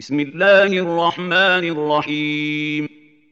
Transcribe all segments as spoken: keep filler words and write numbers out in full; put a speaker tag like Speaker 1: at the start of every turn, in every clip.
Speaker 1: بسم الله الرحمن الرحيم.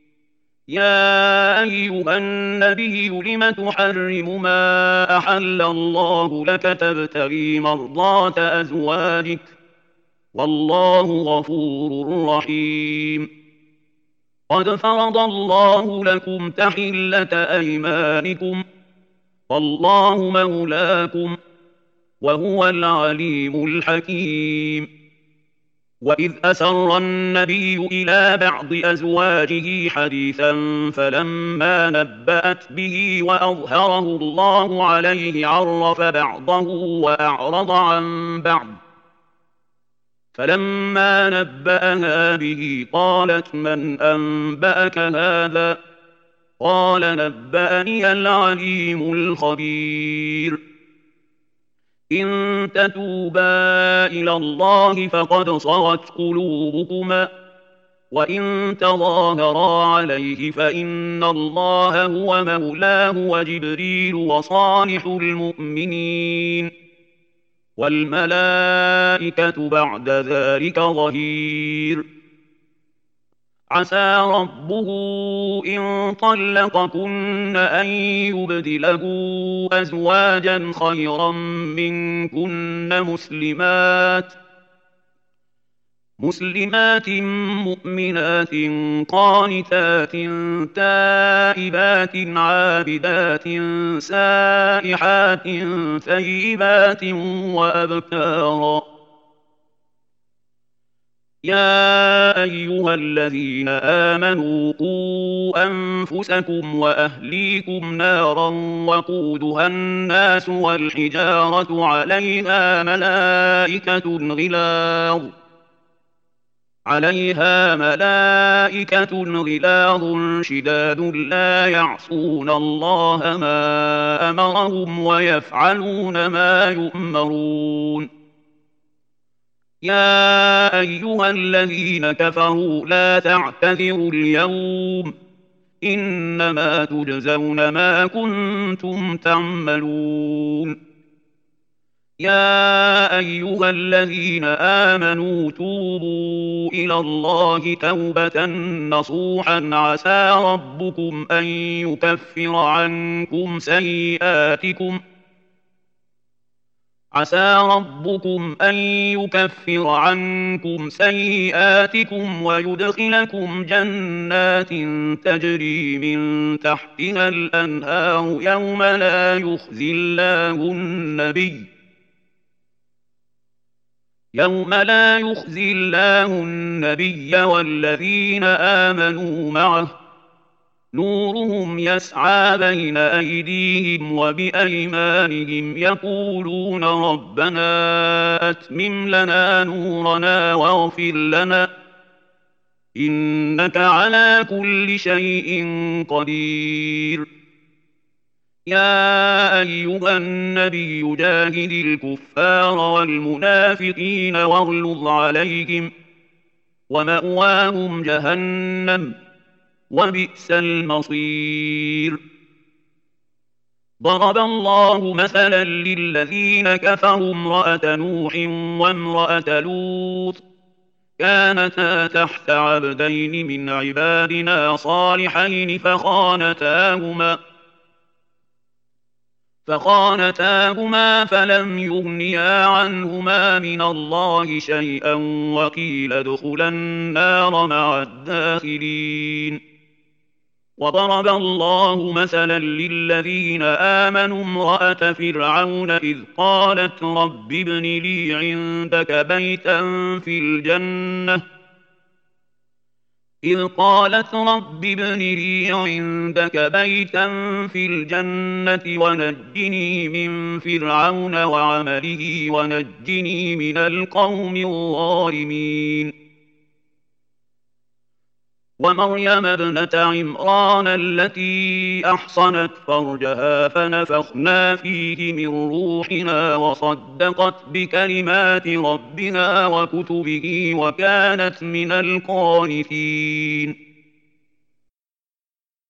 Speaker 1: يا أيها النبي لم تحرم ما أحل الله لك تبتغي مرضات أزواجك والله غفور رحيم. قد فرض الله لكم تحلة أيمانكم والله مولاكم وهو العليم الحكيم. وإذ أسر النبي إلى بعض أزواجه حديثا فلما نبأت به وأظهره الله عليه عرف بعضه وأعرض عن بعض، فلما نبأها به قالت من أنبأك هذا؟ قال نبأني العليم الخبير. إن تتوبا إلى الله فقد صغت قلوبكما وإن تظاهرا عليه فإن الله هو مولاه وجبريل وصالح المؤمنين والملائكة بعد ذلك ظهير. عسى ربه إن طلقكن أن يبدله أزواجا خيرا منكن مسلمات مسلمات مؤمنات قانتات تائبات عابدات سائحات ثيبات وأبكارا. يا أيها الذين آمنوا قوا أنفسكم وأهليكم نارا وقودها الناس والحجارة عليها ملائكة غلاظ عليها ملائكة غلاظ شداد لا يعصون الله ما أمرهم ويفعلون ما يؤمرون. يا أيها الذين كفروا لا تعتذروا اليوم إنما تجزون ما كنتم تعملون. يا أيها الذين آمنوا توبوا إلى الله توبة نصوحا عسى ربكم أن يكفر عنكم سيئاتكم عسى ربكم أن يكفر عنكم سيئاتكم ويدخلكم جنات تجري من تحتها الأنهار يوم لا يخزي الله النبي يوم لا يخزي الله النبي والذين آمنوا معه نورهم يسعى بين أيديهم وبأيمانهم يقولون ربنا أتمم لنا نورنا واغفر لنا إنك على كل شيء قدير. يا أيها النبي جاهد الكفار والمنافقين واغلظ عليهم ومأواهم جهنم وبئس المصير. ضرب الله مثلا للذين كفروا امرأة نوح وامرأة لوط كانتا تحت عبدين من عبادنا صالحين فخانتاهما فخانتاهما فلم يغنيا عنهما من الله شيئا وقيل ادخلا النار مع الداخلين. وضرب الله مثلا للذين آمنوا امرأة فرعون إذ قالت رب ابن لي عندك بيتا في الجنة إذ قالت رب ابن لي عندك بيتا في الجنة ونجني من فرعون وعمله ونجني من القوم الظالمين. ومريم ابنة عمران التي أحصنت فرجها فنفخنا فيه من روحنا وصدقت بكلمات ربها وكتبه وكانت من القانتين.